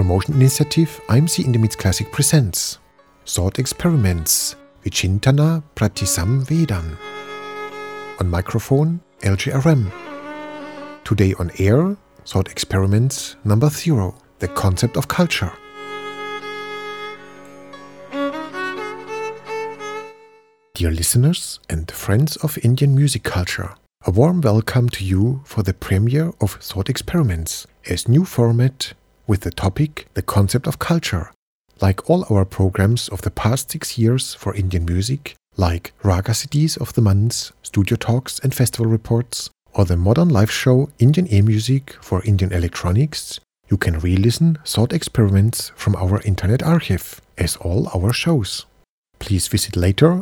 promotion initiative IMC Indian Meets Classic presents Thought Experiments Vichintana Pratisam Vedan. On microphone, LJRM. Today on air, Thought Experiments number 0, the concept of culture. Dear listeners and friends of Indian music culture, a warm welcome to you for the premiere of Thought Experiments, as new format with the topic The Concept of Culture. Like all our programs of the past 6 years for Indian music, like Raga CDs of the months, studio talks and festival reports, or the modern live show Indian E-Music for Indian electronics, you can re-listen Thought Experiments from our internet archive, as all our shows. Please visit later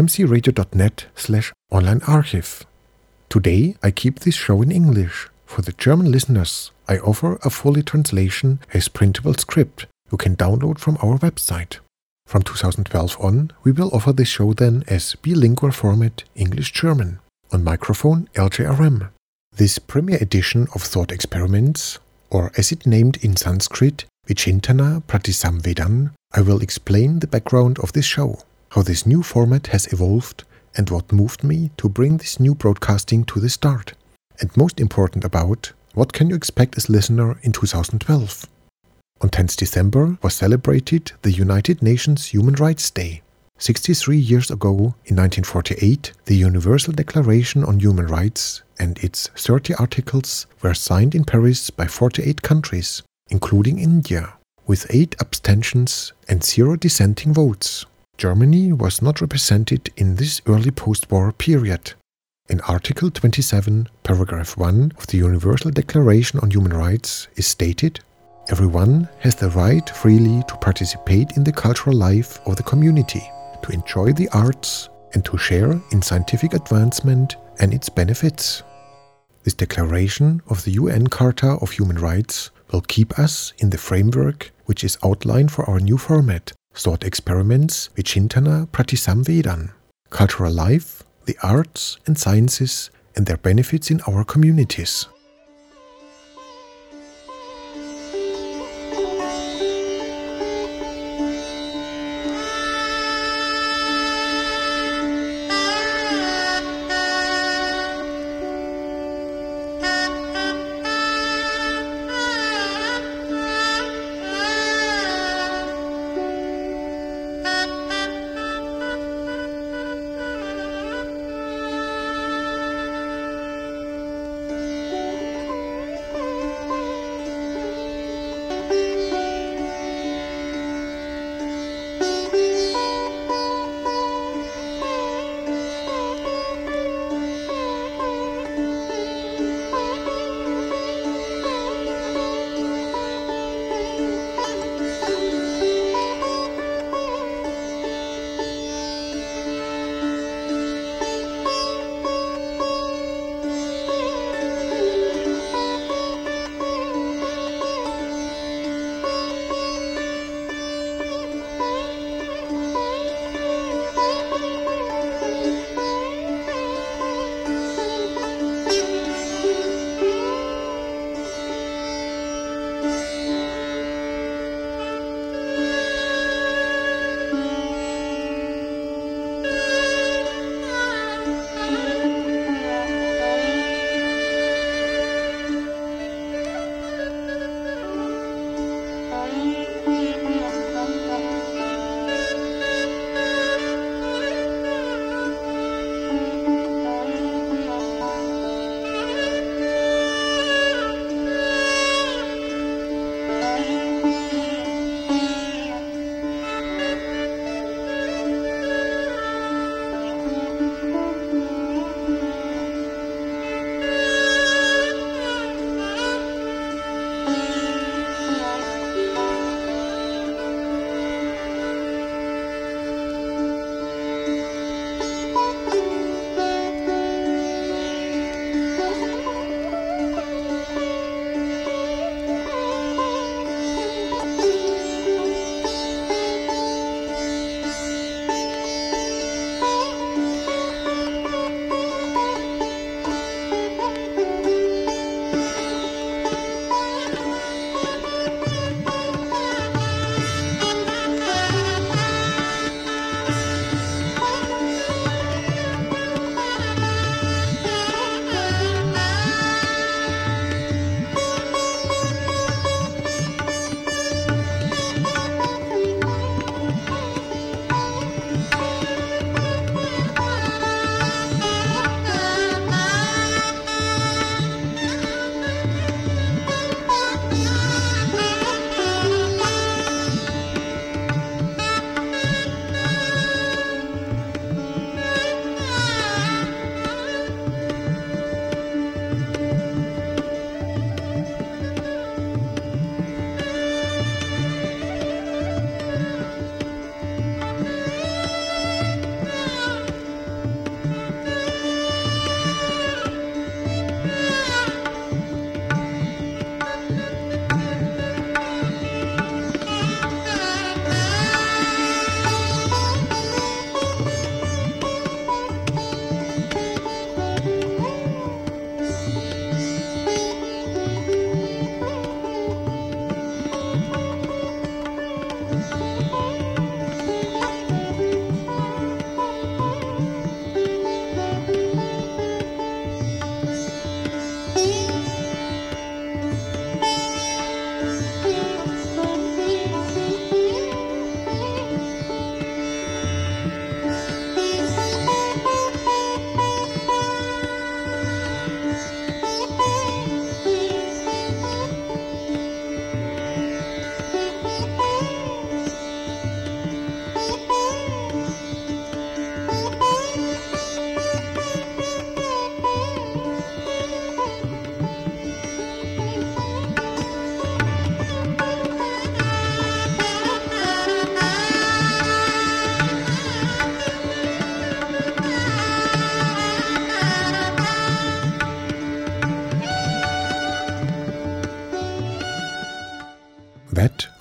imcradio.net/online archive. Today I keep this show in English. For the German listeners, I offer a fully translation as printable script you can download from our website. From 2012 on, we will offer this show then as bilingual format English-German. On microphone, LJRM. This premiere edition of Thought Experiments, or as it named in Sanskrit, Vichintana Pratisam Vedan, I will explain the background of this show, how this new format has evolved, and what moved me to bring this new broadcasting to the start. And most important about, what can you expect as listener in 2012? On 10th December was celebrated the United Nations Human Rights Day. 63 years ago, in 1948, the Universal Declaration on Human Rights and its 30 articles were signed in Paris by 48 countries, including India, with 8 abstentions and 0 dissenting votes. Germany was not represented in this early post-war period. In Article 27, Paragraph 1 of the Universal Declaration on Human Rights is stated, "Everyone has the right freely to participate in the cultural life of the community, to enjoy the arts, and to share in scientific advancement and its benefits." This declaration of the UN Charter of Human Rights will keep us in the framework which is outlined for our new format, Thought Experiments Vichintana Pratisam Vedan, cultural life, the arts and sciences and their benefits in our communities.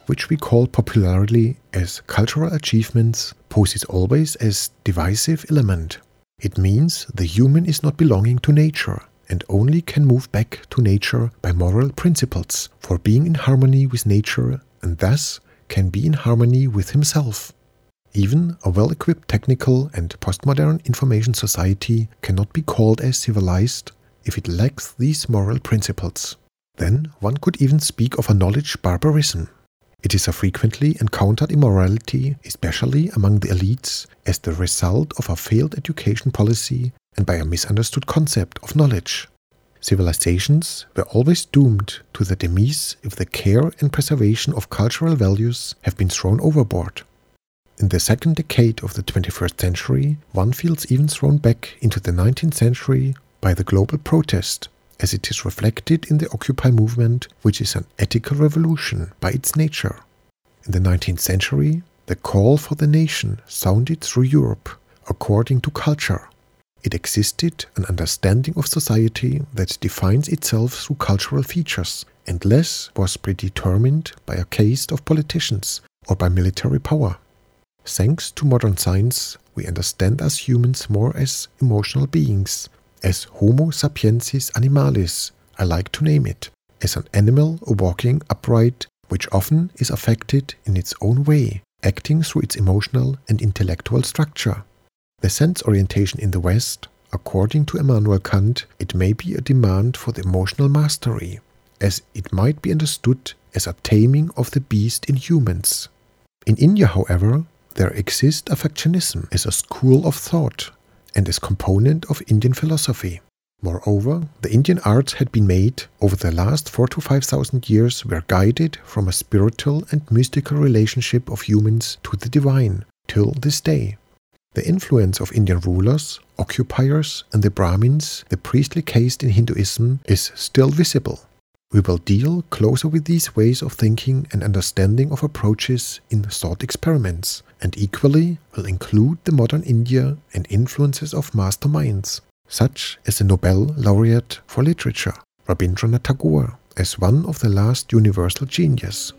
which we call popularly as cultural achievements, poses always as divisive element. It means the human is not belonging to nature and only can move back to nature by moral principles for being in harmony with nature and thus can be in harmony with himself. Even a well-equipped technical and postmodern information society cannot be called as civilized if it lacks these moral principles. Then one could even speak of a knowledge barbarism. It is a frequently encountered immorality, especially among the elites, as the result of a failed education policy and by a misunderstood concept of knowledge. Civilizations were always doomed to the demise if the care and preservation of cultural values have been thrown overboard. In the second decade of the 21st century, one feels even thrown back into the 19th century by the global protest, as it is reflected in the Occupy movement, which is an ethical revolution by its nature. In the 19th century, the call for the nation sounded through Europe, according to culture. It existed an understanding of society that defines itself through cultural features, and less was predetermined by a caste of politicians or by military power. Thanks to modern science, we understand us humans more as emotional beings, as Homo sapiensis animalis, I like to name it, as an animal walking upright, which often is affected in its own way, acting through its emotional and intellectual structure. The sense orientation in the West, according to Immanuel Kant, it may be a demand for the emotional mastery, as it might be understood as a taming of the beast in humans. In India, however, there exists affectionism as a school of thought and as component of Indian philosophy. Moreover, the Indian arts had been made over the last 4,000 to 5,000 years were guided from a spiritual and mystical relationship of humans to the divine till this day. The influence of Indian rulers, occupiers and the Brahmins, the priestly caste in Hinduism, is still visible. We will deal closer with these ways of thinking and understanding of approaches in thought experiments, and equally will include the modern India and influences of masterminds, such as the Nobel laureate for literature, Rabindranath Tagore, as one of the last universal genius.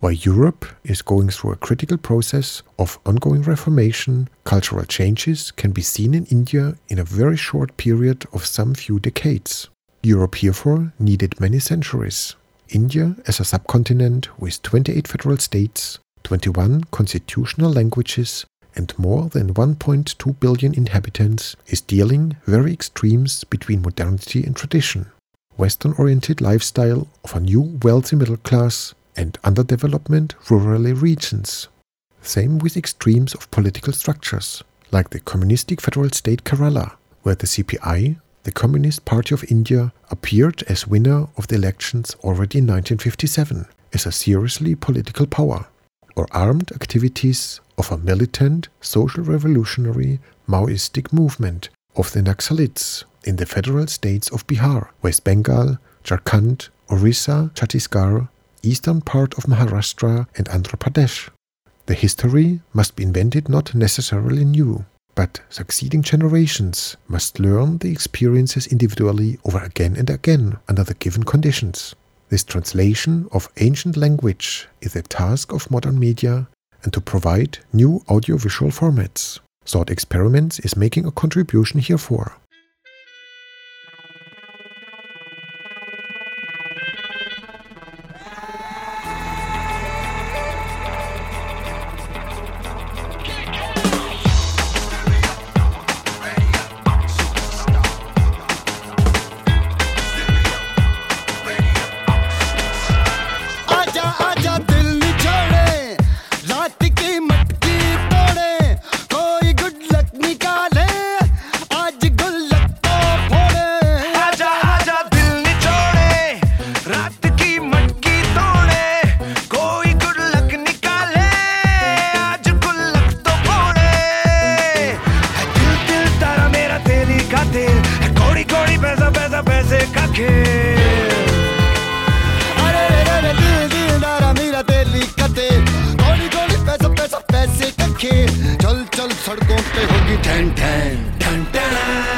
While Europe is going through a critical process of ongoing reformation, cultural changes can be seen in India in a very short period of some few decades. Europe therefore needed many centuries. India, as a subcontinent with 28 federal states, 21 constitutional languages, and more than 1.2 billion inhabitants, is dealing very extremes between modernity and tradition, Western-oriented lifestyle of a new wealthy middle class, and underdevelopment rural regions. Same with extremes of political structures, like the communistic federal state Kerala, where the CPI, the Communist Party of India, appeared as winner of the elections already in 1957 as a seriously political power, or armed activities of a militant, social revolutionary, Maoistic movement of the Naxalites in the federal states of Bihar, West Bengal, Jharkhand, Orissa, Chhattisgarh, eastern part of Maharashtra and Andhra Pradesh. The history must be invented not necessarily new, but succeeding generations must learn the experiences individually over again and again under the given conditions. This translation of ancient language is the task of modern media, and to provide new audiovisual formats. Thought Experiments is making a contribution herefore. चल चल सड़कों पे होगी ठन ठन ठन ठन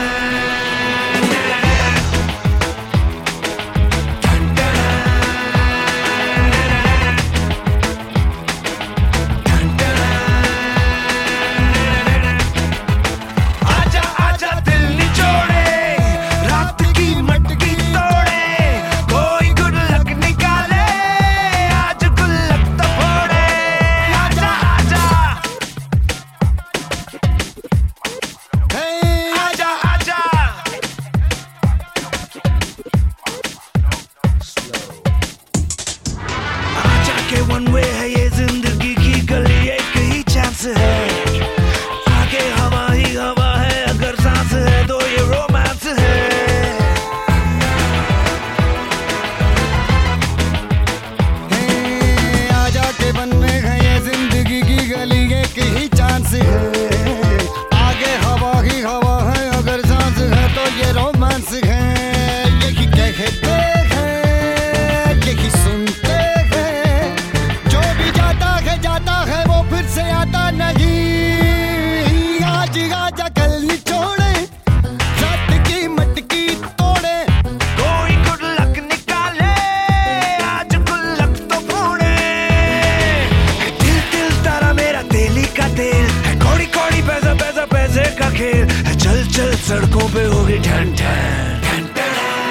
आगे हवा ही हवा है, अगर सांस है तो ये रोमांस है। यही कहते हैं, यही सुनते हैं, जो भी जाता है वो फिर से आता नहीं। आज आजा कल निचोड़े, रात की मटकी तोड़े, कोई गुड लक निकाले, आज गुल्लक तो फोड़े। दिल दिल तारा मेरा तेली का तेल, कौड़ी कौड़ी पैसा पैसा पैसे का खेल। चल चल सड़कों पे होगी ठन ठन ठन ठन।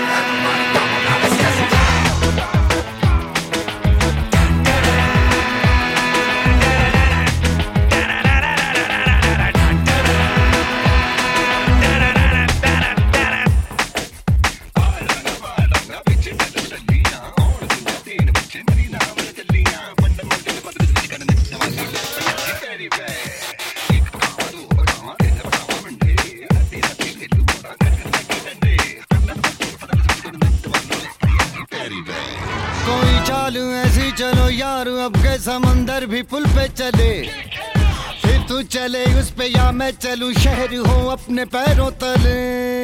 कोई चाल ऐसी चलो यार, अब के समंदर भी पुल पे चले। फिर तू चले उस पे या मैं चलूं, शहर हो अपने पैरों तले।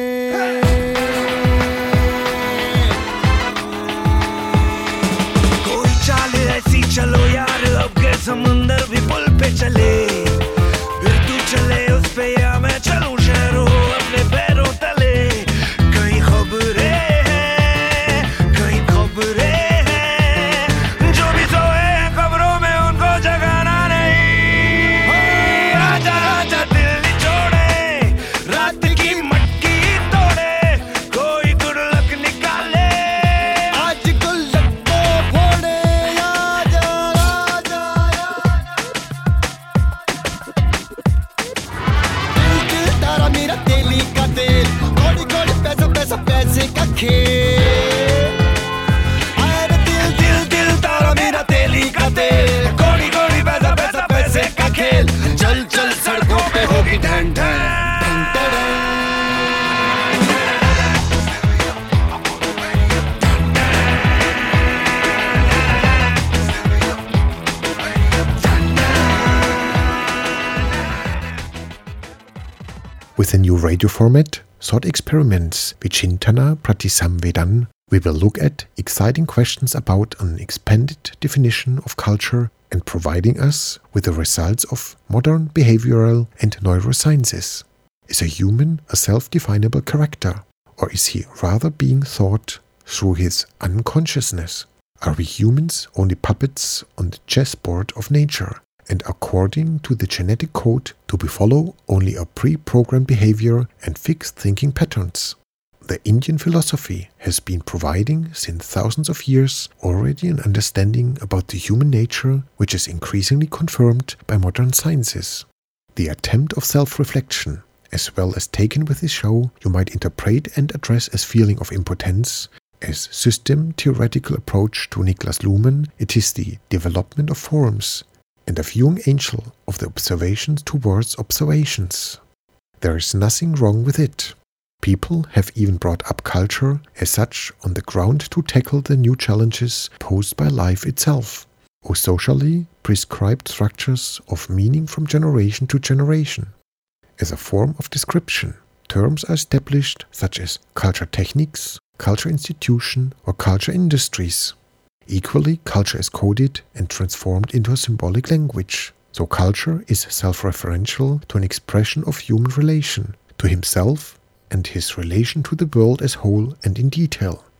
कोई चाल ऐसी चलो यार, अब के समंदर भी पुल पे चले। फिर तू चले उस पे या मैं चलूं, शहर हो अपने पैरों तले। कई खबरें हैं, कई खबरें हैं, जो भी सोए हैं खबरों With a new radio format, Thought Experiments Vichintana Pratisamvedan, we will look at exciting questions about an expanded definition of culture and providing us with the results of modern behavioral and neurosciences. Is a human a self-definable character, or is he rather being thought through his unconsciousness? Are we humans only puppets on the chessboard of nature, and according to the genetic code, do we follow only a pre-programmed behavior and fixed thinking patterns? The Indian philosophy has been providing since thousands of years already an understanding about the human nature which is increasingly confirmed by modern sciences. The attempt of self-reflection, as well as taken with this show, you might interpret and address as feeling of impotence. As system-theoretical approach to Niklas Luhmann, it is the development of forms and a viewing angel of the observations towards observations. There is nothing wrong with it. People have even brought up culture as such on the ground to tackle the new challenges posed by life itself, or socially prescribed structures of meaning from generation to generation. As a form of description, terms are established such as culture techniques, culture institution, or culture industries. Equally, culture is coded and transformed into a symbolic language. So culture is self-referential to an expression of human relation to himself and his relation to the world as whole and in detail.